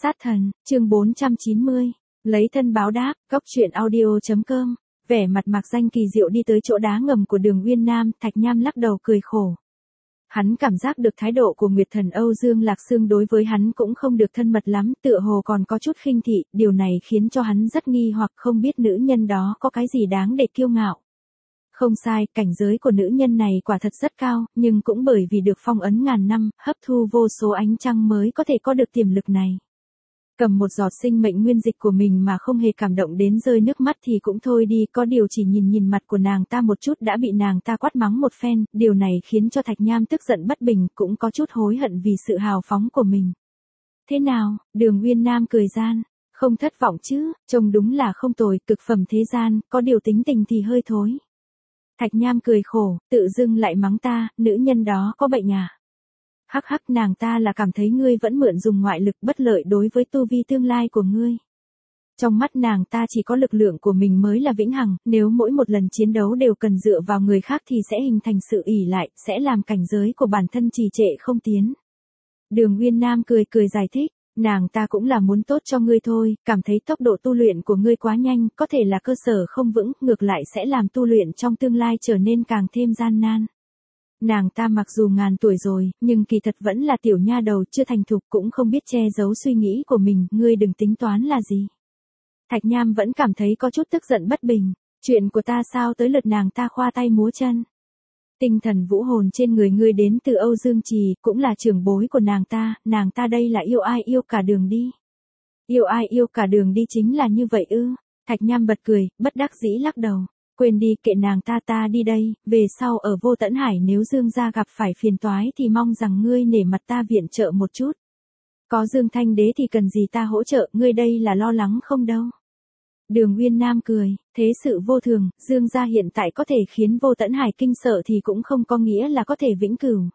Sát thần, chương 490. Lấy thân báo đáp, góc truyện audio.com. Vẻ mặt Mạc Danh kỳ diệu đi tới chỗ đá ngầm của Đường Uyên Nam, Thạch Nham lắc đầu cười khổ. Hắn cảm giác được thái độ của Nguyệt Thần Âu Dương Lạc Sương đối với hắn cũng không được thân mật lắm, tựa hồ còn có chút khinh thị, điều này khiến cho hắn rất nghi hoặc không biết nữ nhân đó có cái gì đáng để kiêu ngạo. Không sai, cảnh giới của nữ nhân này quả thật rất cao, nhưng cũng bởi vì được phong ấn ngàn năm, hấp thu vô số ánh trăng mới có thể có được tiềm lực này. Cầm một giọt sinh mệnh nguyên dịch của mình mà không hề cảm động đến rơi nước mắt thì cũng thôi đi, có điều chỉ nhìn mặt của nàng ta một chút đã bị nàng ta quát mắng một phen, điều này khiến cho Thạch Nham tức giận bất bình, cũng có chút hối hận vì sự hào phóng của mình. Thế nào, Đường Uyên Nam cười gian, không thất vọng chứ, trông đúng là không tồi, cực phẩm thế gian, có điều tính tình thì hơi thối. Thạch Nham cười khổ, tự dưng lại mắng ta, nữ nhân đó có bệnh à? Hắc hắc, nàng ta là cảm thấy ngươi vẫn mượn dùng ngoại lực bất lợi đối với tu vi tương lai của ngươi. Trong mắt nàng ta chỉ có lực lượng của mình mới là vĩnh hằng, nếu mỗi một lần chiến đấu đều cần dựa vào người khác thì sẽ hình thành sự ỷ lại, sẽ làm cảnh giới của bản thân trì trệ không tiến. Đường Uyên Nam cười giải thích, nàng ta cũng là muốn tốt cho ngươi thôi, cảm thấy tốc độ tu luyện của ngươi quá nhanh, có thể là cơ sở không vững, ngược lại sẽ làm tu luyện trong tương lai trở nên càng thêm gian nan. Nàng ta mặc dù ngàn tuổi rồi, nhưng kỳ thật vẫn là tiểu nha đầu chưa thành thục, cũng không biết che giấu suy nghĩ của mình, ngươi đừng tính toán là gì. Thạch Nham vẫn cảm thấy có chút tức giận bất bình, chuyện của ta sao tới lượt nàng ta khoa tay múa chân. Tinh thần vũ hồn trên người ngươi đến từ Âu Dương Trì, cũng là trưởng bối của nàng ta đây là yêu ai yêu cả đường đi. Yêu ai yêu cả đường đi chính là như vậy ư? Thạch Nham bật cười, bất đắc dĩ lắc đầu. Quên đi, kệ nàng ta đi đây, về sau ở Vô Tẫn Hải nếu Dương gia gặp phải phiền toái thì mong rằng ngươi nể mặt ta viện trợ một chút. Có Dương Thanh Đế thì cần gì ta hỗ trợ, ngươi đây là lo lắng không đâu. Đường Uyên Nam cười, thế sự vô thường, Dương gia hiện tại có thể khiến Vô Tẫn Hải kinh sợ thì cũng không có nghĩa là có thể vĩnh cửu.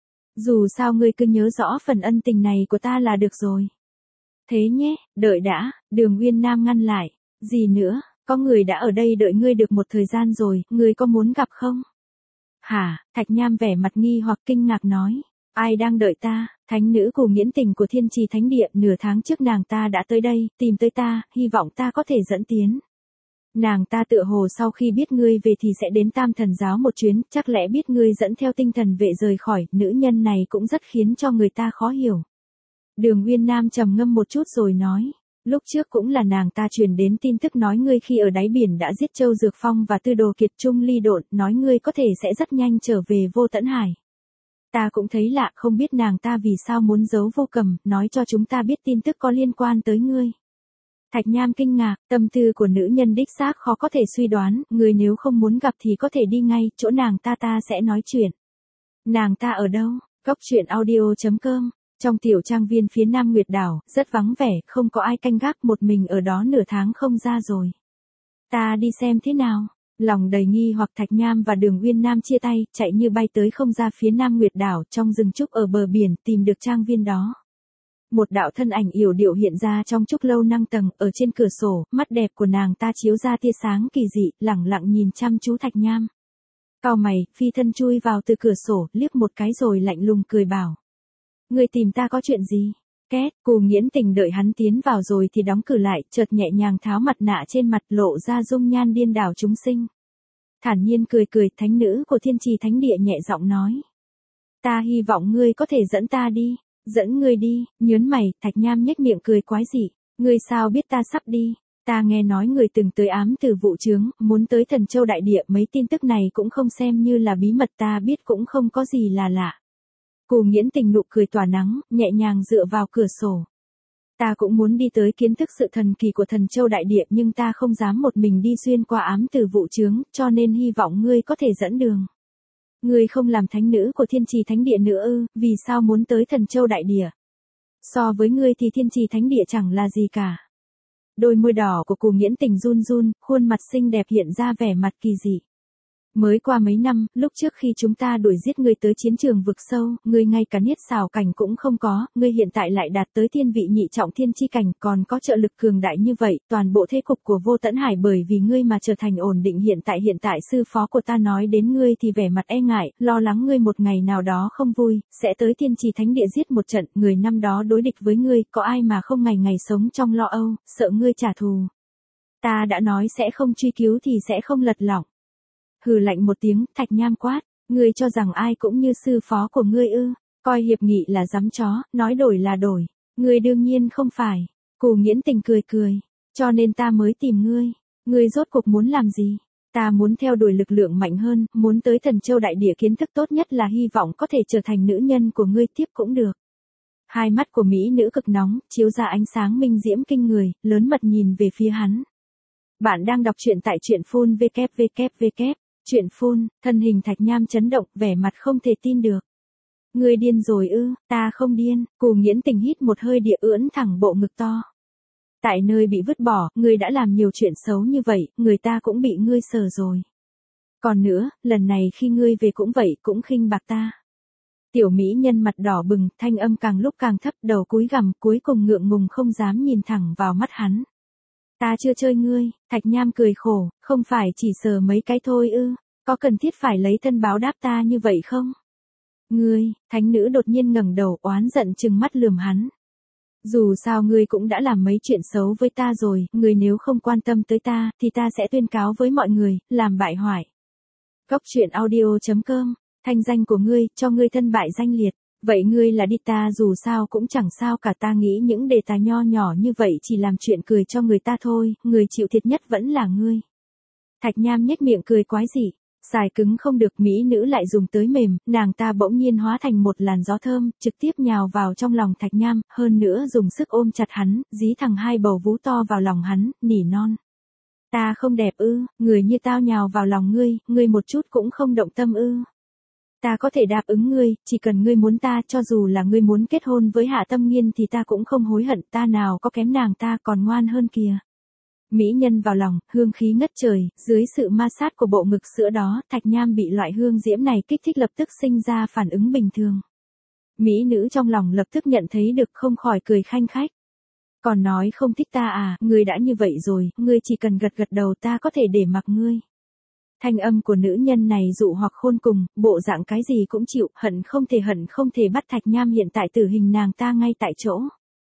Dù sao ngươi cứ nhớ rõ phần ân tình này của ta là được rồi. Thế nhé, đợi đã, Đường Uyên Nam ngăn lại, gì nữa? Có người đã ở đây đợi ngươi được một thời gian rồi, ngươi có muốn gặp không? Hả? Thạch Nham vẻ mặt nghi hoặc kinh ngạc nói. Ai đang đợi ta? Thánh nữ Cù Nghiễn Tình của Thiên Trì Thánh Địa, nửa tháng trước nàng ta đã tới đây, tìm tới ta, hy vọng ta có thể dẫn tiến. Nàng ta tựa hồ sau khi biết ngươi về thì sẽ đến Tam Thần Giáo một chuyến, chắc lẽ biết ngươi dẫn theo tinh thần vệ rời khỏi, nữ nhân này cũng rất khiến cho người ta khó hiểu. Đường Uyên Nam trầm ngâm một chút rồi nói. Lúc trước cũng là nàng ta truyền đến tin tức nói ngươi khi ở đáy biển đã giết Châu Dược Phong và Tư Đồ Kiệt Trung ly độn, nói ngươi có thể sẽ rất nhanh trở về Vô Tẫn Hải. Ta cũng thấy lạ, không biết nàng ta vì sao muốn giấu Vô Cầm, nói cho chúng ta biết tin tức có liên quan tới ngươi. Thạch Nham kinh ngạc, tâm tư của nữ nhân đích xác khó có thể suy đoán, ngươi nếu không muốn gặp thì có thể đi ngay, chỗ nàng ta sẽ nói chuyện. Nàng ta ở đâu? Góc truyện audio.com. Trong tiểu trang viên phía Nam Nguyệt Đảo, rất vắng vẻ, không có ai canh gác, một mình ở đó nửa tháng không ra rồi. Ta đi xem thế nào. Lòng đầy nghi hoặc Thạch Nham và Đường Uyên Nam chia tay, chạy như bay tới không ra phía Nam Nguyệt Đảo, trong rừng trúc ở bờ biển, tìm được trang viên đó. Một đạo thân ảnh yểu điệu hiện ra trong trúc lâu 5 tầng, ở trên cửa sổ, mắt đẹp của nàng ta chiếu ra tia sáng kỳ dị, lẳng lặng nhìn chăm chú Thạch Nham. Cau mày, phi thân chui vào từ cửa sổ, liếc một cái rồi lạnh lùng cười bảo. Ngươi tìm ta có chuyện gì? Két, Cù Nghiễn Tình đợi hắn tiến vào rồi thì đóng cửa lại, chợt nhẹ nhàng tháo mặt nạ trên mặt, lộ ra dung nhan điên đảo chúng sinh. Thản nhiên cười, thánh nữ của Thiên Trì Thánh Địa nhẹ giọng nói. Ta hy vọng ngươi có thể dẫn ta đi. Dẫn ngươi đi, nhớn mày, Thạch Nham nhếch miệng cười quái dị. Ngươi sao biết ta sắp đi? Ta nghe nói người từng tới ám từ vụ chướng, muốn tới Thần Châu Đại Địa, mấy tin tức này cũng không xem như là bí mật, ta biết cũng không có gì là lạ. Cù Nghiễn Tình nụ cười tỏa nắng, nhẹ nhàng dựa vào cửa sổ. Ta cũng muốn đi tới kiến thức sự thần kỳ của Thần Châu Đại Địa, nhưng ta không dám một mình đi xuyên qua ám từ vụ chướng, cho nên hy vọng ngươi có thể dẫn đường. Ngươi không làm thánh nữ của Thiên Trì Thánh Địa nữa ư? Vì sao muốn tới Thần Châu Đại Địa? So với ngươi thì Thiên Trì Thánh Địa chẳng là gì cả. Đôi môi đỏ của Cù Nghiễn Tình run run, khuôn mặt xinh đẹp hiện ra vẻ mặt kỳ dị. Mới qua mấy năm, lúc trước khi chúng ta đuổi giết ngươi tới chiến trường vực sâu, ngươi ngay cả niết xào cảnh cũng không có, ngươi hiện tại lại đạt tới thiên vị nhị trọng thiên chi cảnh, còn có trợ lực cường đại như vậy, toàn bộ thế cục của Vô Tẫn Hải bởi vì ngươi mà trở thành ổn định hiện tại sư phó của ta nói đến ngươi thì vẻ mặt e ngại, lo lắng ngươi một ngày nào đó không vui, sẽ tới Thiên Trì Thánh Địa giết một trận, người năm đó đối địch với ngươi, có ai mà không ngày ngày sống trong lo âu, sợ ngươi trả thù. Ta đã nói sẽ không truy cứu thì sẽ không lật lỏng. Hừ lạnh một tiếng, Thạch Nham quát, ngươi cho rằng ai cũng như sư phó của ngươi ư, coi hiệp nghị là giấm chó, nói đổi là đổi, ngươi đương nhiên không phải. Cù Nghiễn Tình cười cười, cho nên ta mới tìm ngươi rốt cuộc muốn làm gì? Ta muốn theo đuổi lực lượng mạnh hơn, muốn tới Thần Châu Đại Địa, kiến thức tốt nhất là hy vọng có thể trở thành nữ nhân của ngươi tiếp cũng được. Hai mắt của mỹ nữ cực nóng, chiếu ra ánh sáng minh diễm kinh người, lớn mật nhìn về phía hắn. Bạn đang đọc truyện tại truyện phun www. Truyện phun, thân hình Thạch Nham chấn động, vẻ mặt không thể tin được. Ngươi điên rồi ư? Ta không điên. Cù Nghiễn Tình hít một hơi địa, ưỡn thẳng bộ ngực to. Tại nơi bị vứt bỏ, ngươi đã làm nhiều chuyện xấu như vậy, người ta cũng bị ngươi sờ rồi. Còn nữa, lần này khi ngươi về cũng vậy, cũng khinh bạc ta. Tiểu mỹ nhân mặt đỏ bừng, thanh âm càng lúc càng thấp, đầu cúi gằm, cuối cùng ngượng ngùng không dám nhìn thẳng vào mắt hắn. Ta chưa chơi ngươi. Thạch Nham cười khổ, không phải chỉ sờ mấy cái thôi ư, có cần thiết phải lấy thân báo đáp ta như vậy không? Ngươi, thánh nữ đột nhiên ngẩng đầu, oán giận trừng mắt lườm hắn. Dù sao ngươi cũng đã làm mấy chuyện xấu với ta rồi, ngươi nếu không quan tâm tới ta, thì ta sẽ tuyên cáo với mọi người, làm bại hoại. Góc truyện audio.com, thanh danh của ngươi, cho ngươi thân bại danh liệt. Vậy ngươi là đi, ta dù sao cũng chẳng sao cả, ta nghĩ những đề tài nho nhỏ như vậy chỉ làm chuyện cười cho người ta thôi, người chịu thiệt nhất vẫn là ngươi. Thạch Nham nhếch miệng cười quái dị, xài cứng không được, mỹ nữ lại dùng tới mềm, nàng ta bỗng nhiên hóa thành một làn gió thơm, trực tiếp nhào vào trong lòng Thạch Nham, hơn nữa dùng sức ôm chặt hắn, dí thẳng hai bầu vú to vào lòng hắn, nỉ non. Ta không đẹp ư, người như tao nhào vào lòng ngươi một chút cũng không động tâm ư. Ta có thể đáp ứng ngươi, chỉ cần ngươi muốn ta, cho dù là ngươi muốn kết hôn với Hạ Tâm Nghiên thì ta cũng không hối hận, ta nào có kém nàng ta, còn ngoan hơn kìa. Mỹ nhân vào lòng, hương khí ngất trời, dưới sự ma sát của bộ ngực sữa đó, Thạch Nham bị loại hương diễm này kích thích, lập tức sinh ra phản ứng bình thường. Mỹ nữ trong lòng lập tức nhận thấy được, không khỏi cười khanh khách. Còn nói không thích ta à, ngươi đã như vậy rồi, ngươi chỉ cần gật gật đầu ta có thể để mặc ngươi. Thanh âm của nữ nhân này dụ hoặc khôn cùng, bộ dạng cái gì cũng chịu, hận không thể bắt Thạch Nham hiện tại tử hình nàng ta ngay tại chỗ.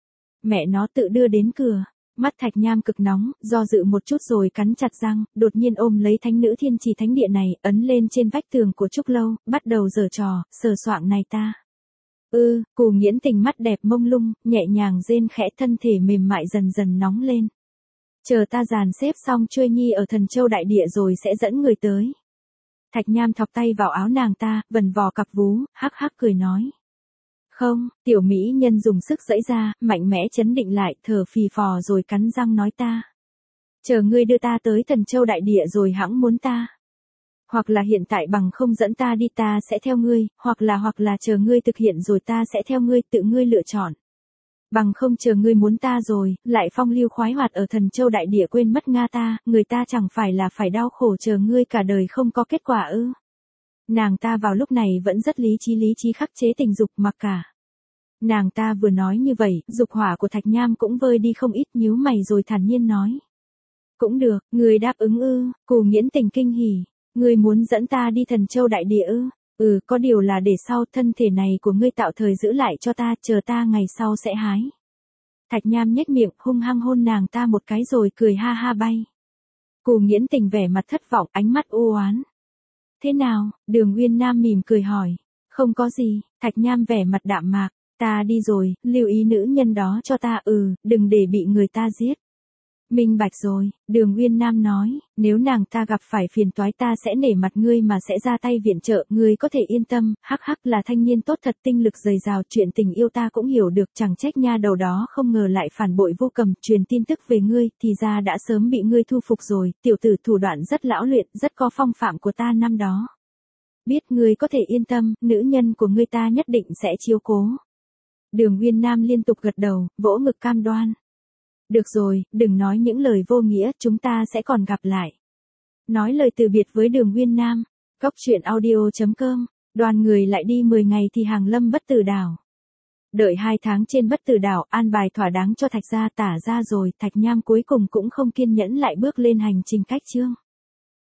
Mẹ nó tự đưa đến cửa. Mắt Thạch Nham cực nóng, do dự một chút rồi cắn chặt răng, đột nhiên ôm lấy thánh nữ Thiên Trì Thánh Địa này, ấn lên trên vách tường của Trúc Lâu, bắt đầu giở trò, sờ soạng này ta. Cù Nghiễn Tình mắt đẹp mông lung, nhẹ nhàng rên khẽ, thân thể mềm mại dần dần nóng lên. Chờ ta dàn xếp xong Chuôi Nhi ở Thần Châu Đại Địa rồi sẽ dẫn người tới. Thạch Nham thọc tay vào áo nàng ta, vần vò cặp vú, hắc hắc cười nói. Không, tiểu mỹ nhân dùng sức giãy ra, mạnh mẽ chấn định lại, thở phì phò rồi cắn răng nói ta. Chờ ngươi đưa ta tới Thần Châu Đại Địa rồi hẵng muốn ta. Hoặc là hiện tại bằng không dẫn ta đi ta sẽ theo ngươi, hoặc là chờ ngươi thực hiện rồi ta sẽ theo ngươi, tự ngươi lựa chọn. Bằng không chờ ngươi muốn ta rồi, lại phong lưu khoái hoạt ở Thần Châu Đại Địa quên mất Nga ta, người ta chẳng phải là phải đau khổ chờ ngươi cả đời không có kết quả ư. Nàng ta vào lúc này vẫn rất lý trí khắc chế tình dục mặc cả. Nàng ta vừa nói như vậy, dục hỏa của Thạch Nham cũng vơi đi không ít, nhíu mày rồi thản nhiên nói. Cũng được, ngươi đáp ứng ư? Cù Nghiễn Tình kinh hỉ. Ngươi muốn dẫn ta đi Thần Châu Đại Địa ư? Có điều là để sau, thân thể này của ngươi tạo thời giữ lại cho ta, chờ ta ngày sau sẽ hái. Thạch Nham nhếch miệng, hung hăng hôn nàng ta một cái rồi cười ha ha bay. Cù Nghiễn Tình vẻ mặt thất vọng, ánh mắt u oán. Thế nào? Đường Uyên Nam mỉm cười hỏi. Không có gì. Thạch Nham vẻ mặt đạm mạc. Ta đi rồi, lưu ý nữ nhân đó cho ta, đừng để bị người ta giết. Minh bạch rồi, Đường Uyên Nam nói, nếu nàng ta gặp phải phiền toái ta sẽ nể mặt ngươi mà sẽ ra tay viện trợ, ngươi có thể yên tâm, hắc hắc là thanh niên tốt thật, tinh lực dồi dào, chuyện tình yêu ta cũng hiểu được, chẳng trách nha đầu đó không ngờ lại phản bội Vô Cầm, truyền tin tức về ngươi, thì ra đã sớm bị ngươi thu phục rồi, tiểu tử thủ đoạn rất lão luyện, rất có phong phạm của ta năm đó. Biết ngươi có thể yên tâm, nữ nhân của ngươi ta nhất định sẽ chiếu cố. Đường Uyên Nam liên tục gật đầu, vỗ ngực cam đoan. Được rồi, đừng nói những lời vô nghĩa, chúng ta sẽ còn gặp lại. Nói lời từ biệt với Đường Uyên Nam, Cốc truyện audio.com, đoàn người lại đi 10 ngày thì hàng lâm Bất Tử Đảo. Đợi 2 tháng trên Bất Tử Đảo an bài thỏa đáng cho Thạch gia Tả gia rồi, Thạch Nham cuối cùng cũng không kiên nhẫn lại bước lên hành trình cách chương.